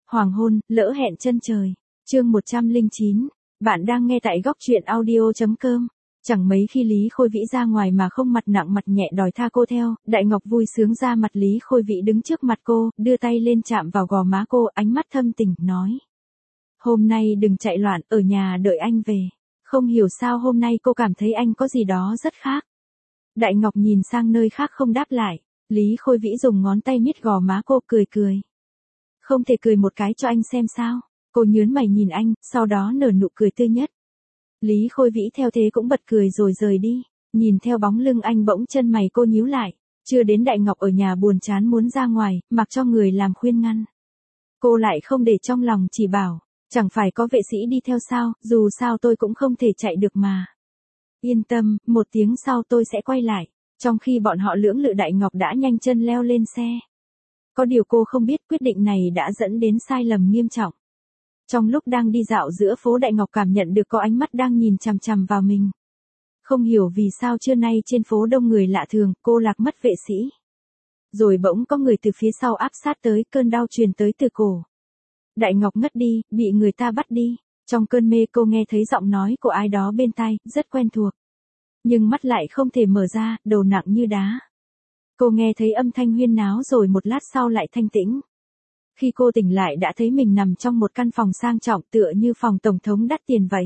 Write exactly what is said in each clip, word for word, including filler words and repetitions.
Hoàng hôn, lỡ hẹn chân trời. Chương một trăm lẻ chín. Bạn đang nghe tại góc truyện audio chấm com. Chẳng mấy khi Lý Khôi Vĩ ra ngoài mà không mặt nặng mặt nhẹ đòi tha cô theo, Đại Ngọc vui sướng ra mặt Lý Khôi Vĩ đứng trước mặt cô, đưa tay lên chạm vào gò má cô, ánh mắt thâm tình, nói. Hôm nay đừng chạy loạn, ở nhà đợi anh về. Không hiểu sao hôm nay cô cảm thấy anh có gì đó rất khác. Đại Ngọc nhìn sang nơi khác không đáp lại, Lý Khôi Vĩ dùng ngón tay miết gò má cô, cười cười. Không thể cười một cái cho anh xem sao? Cô nhớn mày nhìn anh, sau đó nở nụ cười tươi nhất. Lý Khôi Vĩ theo thế cũng bật cười rồi rời đi, nhìn theo bóng lưng anh bỗng chân mày cô nhíu lại, chưa đến Đại Ngọc ở nhà buồn chán muốn ra ngoài, mặc cho người làm khuyên ngăn. Cô lại không để trong lòng, chỉ bảo, chẳng phải có vệ sĩ đi theo sao, dù sao tôi cũng không thể chạy được mà. Yên tâm, một tiếng sau tôi sẽ quay lại. Trong khi bọn họ lưỡng lự, Đại Ngọc đã nhanh chân leo lên xe. Có điều cô không biết quyết định này đã dẫn đến sai lầm nghiêm trọng. Trong lúc đang đi dạo giữa phố, Đại Ngọc cảm nhận được có ánh mắt đang nhìn chằm chằm vào mình. Không hiểu vì sao trưa nay trên phố đông người lạ thường, cô lạc mất vệ sĩ. Rồi bỗng có người từ phía sau áp sát tới, cơn đau truyền tới từ cổ. Đại Ngọc ngất đi, bị người ta bắt đi. Trong cơn mê cô nghe thấy giọng nói của ai đó bên tai, rất quen thuộc. Nhưng mắt lại không thể mở ra, đầu nặng như đá. Cô nghe thấy âm thanh huyên náo rồi một lát sau lại thanh tĩnh. Khi cô tỉnh lại đã thấy mình nằm trong một căn phòng sang trọng tựa như phòng tổng thống đắt tiền vậy.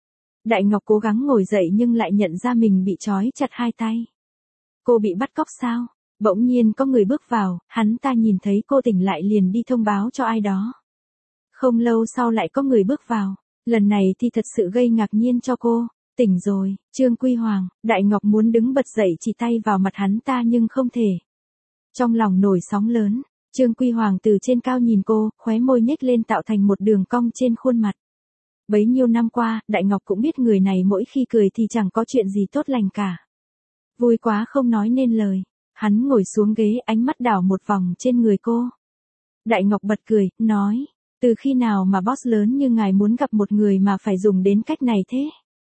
Đại Ngọc cố gắng ngồi dậy nhưng lại nhận ra mình bị trói chặt hai tay. Cô bị bắt cóc sao? Bỗng nhiên có người bước vào, hắn ta nhìn thấy cô tỉnh lại liền đi thông báo cho ai đó. Không lâu sau lại có người bước vào, lần này thì thật sự gây ngạc nhiên cho cô. Tỉnh rồi, Trương Quy Hoàng. Đại Ngọc muốn đứng bật dậy chỉ tay vào mặt hắn ta nhưng không thể. Trong lòng nổi sóng lớn, Trương Quy Hoàng từ trên cao nhìn cô, khóe môi nhếch lên tạo thành một đường cong trên khuôn mặt. Bấy nhiêu năm qua, Đại Ngọc cũng biết người này mỗi khi cười thì chẳng có chuyện gì tốt lành cả. Vui quá không nói nên lời. Hắn ngồi xuống ghế, ánh mắt đảo một vòng trên người cô. Đại Ngọc bật cười, nói, từ khi nào mà boss lớn như ngài muốn gặp một người mà phải dùng đến cách này thế?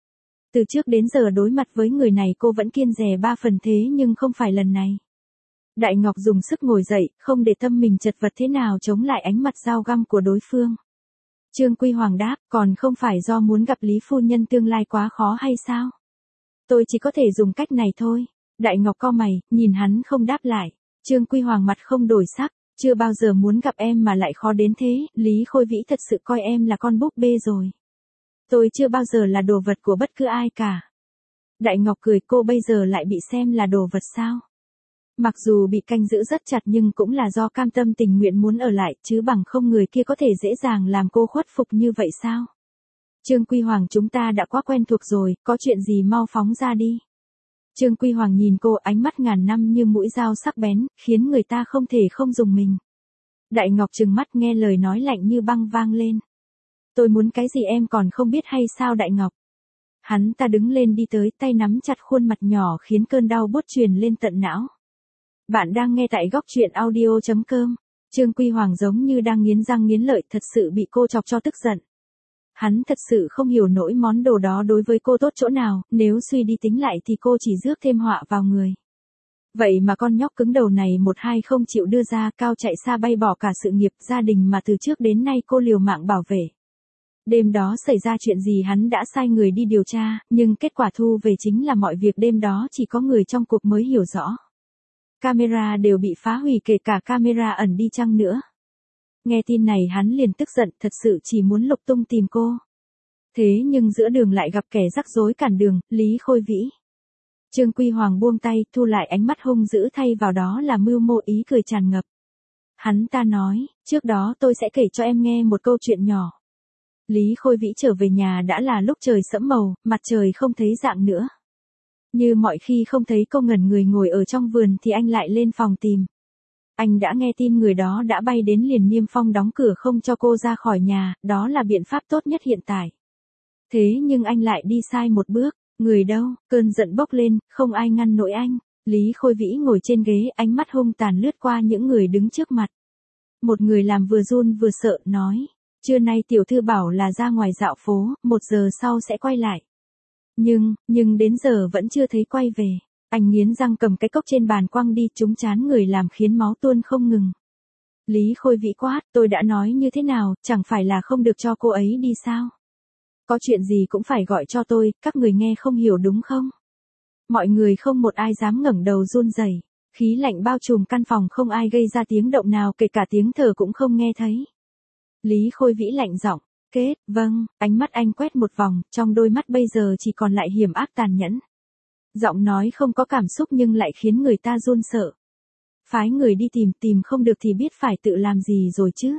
Từ trước đến giờ đối mặt với người này cô vẫn kiêng dè ba phần thế nhưng không phải lần này. Đại Ngọc dùng sức ngồi dậy, không để tâm mình chật vật thế nào chống lại ánh mặt dao găm của đối phương. Trương Quy Hoàng đáp, còn không phải do muốn gặp Lý phu nhân tương lai quá khó hay sao? Tôi chỉ có thể dùng cách này thôi. Đại Ngọc cau mày, nhìn hắn không đáp lại. Trương Quy Hoàng mặt không đổi sắc, chưa bao giờ muốn gặp em mà lại khó đến thế, Lý Khôi Vĩ thật sự coi em là con búp bê rồi. Tôi chưa bao giờ là đồ vật của bất cứ ai cả. Đại Ngọc cười, cô bây giờ lại bị xem là đồ vật sao? Mặc dù bị canh giữ rất chặt nhưng cũng là do cam tâm tình nguyện muốn ở lại, chứ bằng không người kia có thể dễ dàng làm cô khuất phục như vậy sao? Trương Quy Hoàng, chúng ta đã quá quen thuộc rồi, có chuyện gì mau phóng ra đi. Trương Quy Hoàng nhìn cô, ánh mắt ngàn năm như mũi dao sắc bén, khiến người ta không thể không dùng mình. Đại Ngọc trừng mắt nghe lời nói lạnh như băng vang lên. Tôi muốn cái gì em còn không biết hay sao Đại Ngọc? Hắn ta đứng lên đi tới, tay nắm chặt khuôn mặt nhỏ khiến cơn đau buốt truyền lên tận não. Bạn đang nghe tại góc truyện audio chấm com. Trương Quy Hoàng giống như đang nghiến răng nghiến lợi, thật sự bị cô chọc cho tức giận. Hắn thật sự không hiểu nổi món đồ đó đối với cô tốt chỗ nào, nếu suy đi tính lại thì cô chỉ rước thêm họa vào người. Vậy mà con nhóc cứng đầu này một hai không chịu đưa ra, cao chạy xa bay bỏ cả sự nghiệp, gia đình mà từ trước đến nay cô liều mạng bảo vệ. Đêm đó xảy ra chuyện gì hắn đã sai người đi điều tra, nhưng kết quả thu về chính là mọi việc đêm đó chỉ có người trong cuộc mới hiểu rõ. Camera đều bị phá hủy, kể cả camera ẩn đi chăng nữa. Nghe tin này hắn liền tức giận, thật sự chỉ muốn lục tung tìm cô. Thế nhưng giữa đường lại gặp kẻ rắc rối cản đường, Lý Khôi Vĩ. Trương Quy Hoàng buông tay, thu lại ánh mắt hung dữ, thay vào đó là mưu mô ý cười tràn ngập. Hắn ta nói, trước đó tôi sẽ kể cho em nghe một câu chuyện nhỏ. Lý Khôi Vĩ trở về nhà đã là lúc trời sẫm màu, mặt trời không thấy dạng nữa. Như mọi khi không thấy cô ngẩn người ngồi ở trong vườn thì anh lại lên phòng tìm. Anh đã nghe tin người đó đã bay đến liền niêm phong đóng cửa không cho cô ra khỏi nhà, đó là biện pháp tốt nhất hiện tại. Thế nhưng anh lại đi sai một bước, người đâu, cơn giận bốc lên, không ai ngăn nổi anh. Lý Khôi Vĩ ngồi trên ghế, ánh mắt hung tàn lướt qua những người đứng trước mặt. Một người làm vừa run vừa sợ, nói, trưa nay tiểu thư bảo là ra ngoài dạo phố, một giờ sau sẽ quay lại. Nhưng, nhưng đến giờ vẫn chưa thấy quay về. Anh nghiến răng cầm cái cốc trên bàn quăng đi, trúng chán người làm khiến máu tuôn không ngừng. Lý Khôi Vĩ quát, tôi đã nói như thế nào, chẳng phải là không được cho cô ấy đi sao? Có chuyện gì cũng phải gọi cho tôi, các người nghe không hiểu đúng không? Mọi người không một ai dám ngẩng đầu run rẩy, khí lạnh bao trùm căn phòng, không ai gây ra tiếng động nào, kể cả tiếng thở cũng không nghe thấy. Lý Khôi Vĩ lạnh giọng, kết, vâng, ánh mắt anh quét một vòng, trong đôi mắt bây giờ chỉ còn lại hiểm ác tàn nhẫn. Giọng nói không có cảm xúc nhưng lại khiến người ta run sợ. Phái người đi tìm, tìm không được thì biết phải tự làm gì rồi chứ.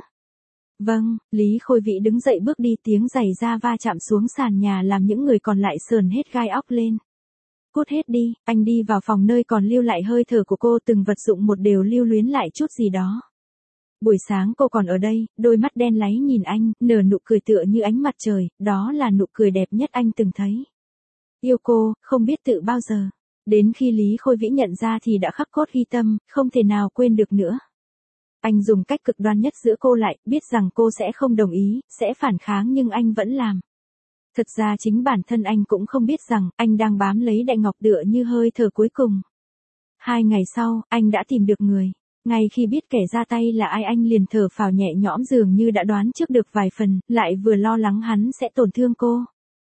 Vâng, Lý Khôi Vĩ đứng dậy bước đi, tiếng giày da va chạm xuống sàn nhà làm những người còn lại sờn hết gai óc lên. Cút hết đi, anh đi vào phòng nơi còn lưu lại hơi thở của cô, từng vật dụng một đều lưu luyến lại chút gì đó. Buổi sáng cô còn ở đây, đôi mắt đen láy nhìn anh, nở nụ cười tựa như ánh mặt trời, đó là nụ cười đẹp nhất anh từng thấy. Yêu cô, không biết tự bao giờ. Đến khi Lý Khôi Vĩ nhận ra thì đã khắc cốt ghi tâm, không thể nào quên được nữa. Anh dùng cách cực đoan nhất giữ cô lại, biết rằng cô sẽ không đồng ý, sẽ phản kháng nhưng anh vẫn làm. Thật ra chính bản thân anh cũng không biết rằng, anh đang bám lấy Đại Ngọc tựa như hơi thở cuối cùng. Hai ngày sau, anh đã tìm được người. Ngay khi biết kẻ ra tay là ai, anh liền thở phào nhẹ nhõm, dường như đã đoán trước được vài phần, lại vừa lo lắng hắn sẽ tổn thương cô.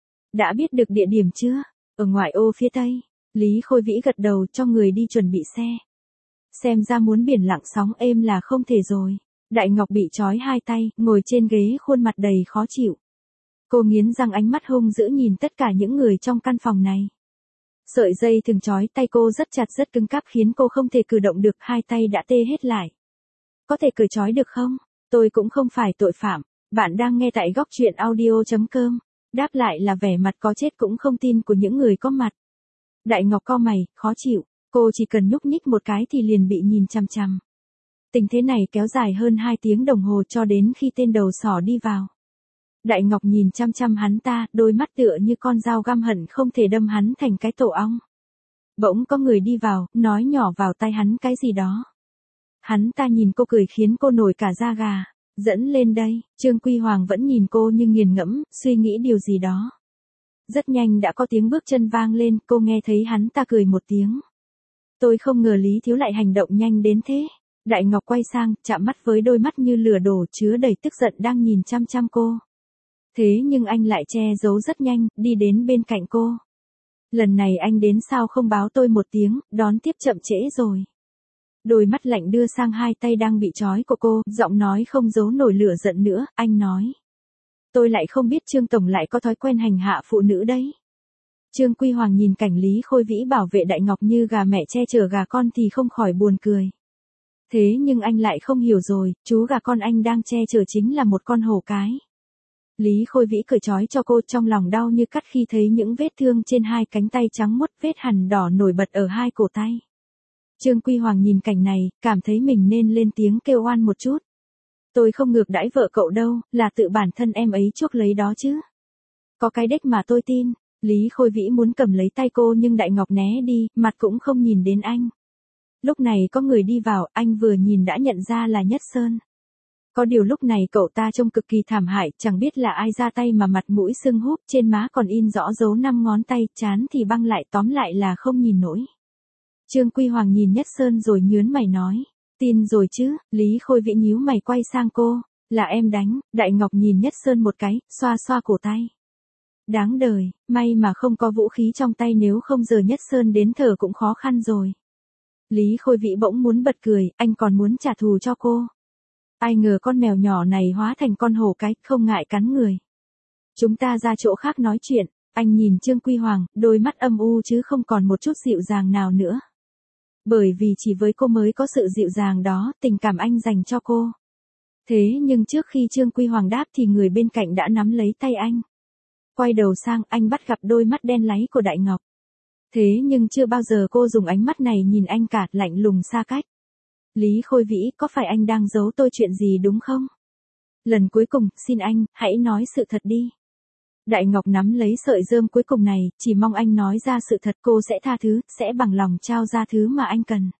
Đã biết được địa điểm chưa? Ở ngoại ô phía tây. Lý Khôi Vĩ gật đầu, cho người đi chuẩn bị xe. Xem ra muốn biển lặng sóng êm là không thể rồi. Đại Ngọc bị trói hai tay, ngồi trên ghế, khuôn mặt đầy khó chịu. Cô nghiến răng, ánh mắt hung dữ nhìn tất cả những người trong căn phòng này. Sợi dây thừng trói tay cô rất chặt, rất cứng cáp, khiến cô không thể cử động được, hai tay đã tê hết lại. Có thể cởi trói được không? Tôi cũng không phải tội phạm. Bạn đang nghe tại góc truyện audio chấm com. Đáp lại là vẻ mặt có chết cũng không tin của những người có mặt. Đại Ngọc cau mày, khó chịu. Cô chỉ cần nhúc nhích một cái thì liền bị nhìn chằm chằm. Tình thế này kéo dài hơn hai tiếng đồng hồ, cho đến khi tên đầu sỏ đi vào. Đại Ngọc nhìn chăm chăm hắn ta, đôi mắt tựa như con dao găm, hận không thể đâm hắn thành cái tổ ong. Bỗng có người đi vào, nói nhỏ vào tai hắn cái gì đó. Hắn ta nhìn cô cười khiến cô nổi cả da gà. Dẫn lên đây. Trương Quy Hoàng vẫn nhìn cô như nghiền ngẫm, suy nghĩ điều gì đó. Rất nhanh đã có tiếng bước chân vang lên, cô nghe thấy hắn ta cười một tiếng. Tôi không ngờ Lý Thiếu lại hành động nhanh đến thế. Đại Ngọc quay sang, chạm mắt với đôi mắt như lửa đổ, chứa đầy tức giận đang nhìn chăm chăm cô. Thế nhưng anh lại che giấu rất nhanh, đi đến bên cạnh cô. Lần này anh đến sao không báo tôi một tiếng, đón tiếp chậm trễ rồi. Đôi mắt lạnh đưa sang hai tay đang bị trói của cô, giọng nói không giấu nổi lửa giận nữa, anh nói. Tôi lại không biết Trương Tổng lại có thói quen hành hạ phụ nữ đấy. Trương Quy Hoàng nhìn cảnh Lý Khôi Vĩ bảo vệ Đại Ngọc như gà mẹ che chở gà con thì không khỏi buồn cười. Thế nhưng anh lại không hiểu rồi, chú gà con anh đang che chở chính là một con hổ cái. Lý Khôi Vĩ cởi trói cho cô, trong lòng đau như cắt khi thấy những vết thương trên hai cánh tay trắng muốt, vết hằn đỏ nổi bật ở hai cổ tay. Trương Quy Hoàng nhìn cảnh này, cảm thấy mình nên lên tiếng kêu oan một chút. Tôi không ngược đãi vợ cậu đâu, là tự bản thân em ấy chuốc lấy đó chứ. Có cái đếch mà tôi tin. Lý Khôi Vĩ muốn cầm lấy tay cô nhưng Đại Ngọc né đi, mặt cũng không nhìn đến anh. Lúc này có người đi vào, anh vừa nhìn đã nhận ra là Nhất Sơn. Có điều lúc này cậu ta trông cực kỳ thảm hại, chẳng biết là ai ra tay mà mặt mũi sưng húp, trên má còn in rõ dấu năm ngón tay, trán thì băng lại, tóm lại là không nhìn nổi. Trương Quy Hoàng nhìn Nhất Sơn rồi nhớn mày nói. Tin rồi chứ? Lý Khôi Vĩ nhíu mày quay sang cô. Là em đánh. Đại Ngọc nhìn Nhất Sơn một cái, xoa xoa cổ tay. Đáng đời, may mà không có vũ khí trong tay, nếu không giờ Nhất Sơn đến thở cũng khó khăn rồi. Lý Khôi Vĩ bỗng muốn bật cười, anh còn muốn trả thù cho cô. Ai ngờ con mèo nhỏ này hóa thành con hổ cái, không ngại cắn người. Chúng ta ra chỗ khác nói chuyện. Anh nhìn Trương Quy Hoàng, đôi mắt âm u chứ không còn một chút dịu dàng nào nữa. Bởi vì chỉ với cô mới có sự dịu dàng đó, tình cảm anh dành cho cô. Thế nhưng trước khi Trương Quy Hoàng đáp thì người bên cạnh đã nắm lấy tay anh. Quay đầu sang, anh bắt gặp đôi mắt đen láy của Đại Ngọc. Thế nhưng chưa bao giờ cô dùng ánh mắt này nhìn anh cả, lạnh lùng xa cách. Lý Khôi Vĩ, có phải anh đang giấu tôi chuyện gì đúng không? Lần cuối cùng, xin anh, hãy nói sự thật đi. Đại Ngọc nắm lấy sợi rơm cuối cùng này, chỉ mong anh nói ra sự thật, cô sẽ tha thứ, sẽ bằng lòng trao ra thứ mà anh cần.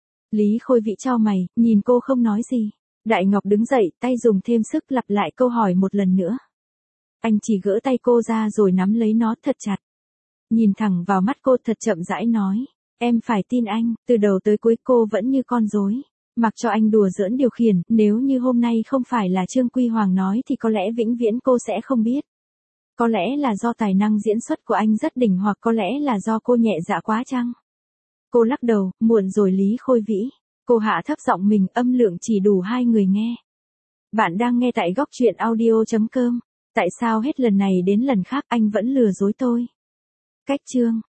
Lý Khôi Vĩ chau mày, nhìn cô không nói gì. Đại Ngọc đứng dậy, tay dùng thêm sức lặp lại câu hỏi một lần nữa. Anh chỉ gỡ tay cô ra rồi nắm lấy nó thật chặt. Nhìn thẳng vào mắt cô thật chậm rãi nói. Em phải tin anh, từ đầu tới cuối cô vẫn như con rối. Mặc cho anh đùa giỡn điều khiển, nếu như hôm nay không phải là Trương Quy Hoàng nói thì có lẽ vĩnh viễn cô sẽ không biết. Có lẽ là do tài năng diễn xuất của anh rất đỉnh hoặc có lẽ là do cô nhẹ dạ quá chăng? Cô lắc đầu, muộn rồi Lý Khôi Vĩ. Cô hạ thấp giọng mình, âm lượng chỉ đủ hai người nghe. Bạn đang nghe tại góc truyện audio chấm com. Tại sao hết lần này đến lần khác anh vẫn lừa dối tôi? Cách chương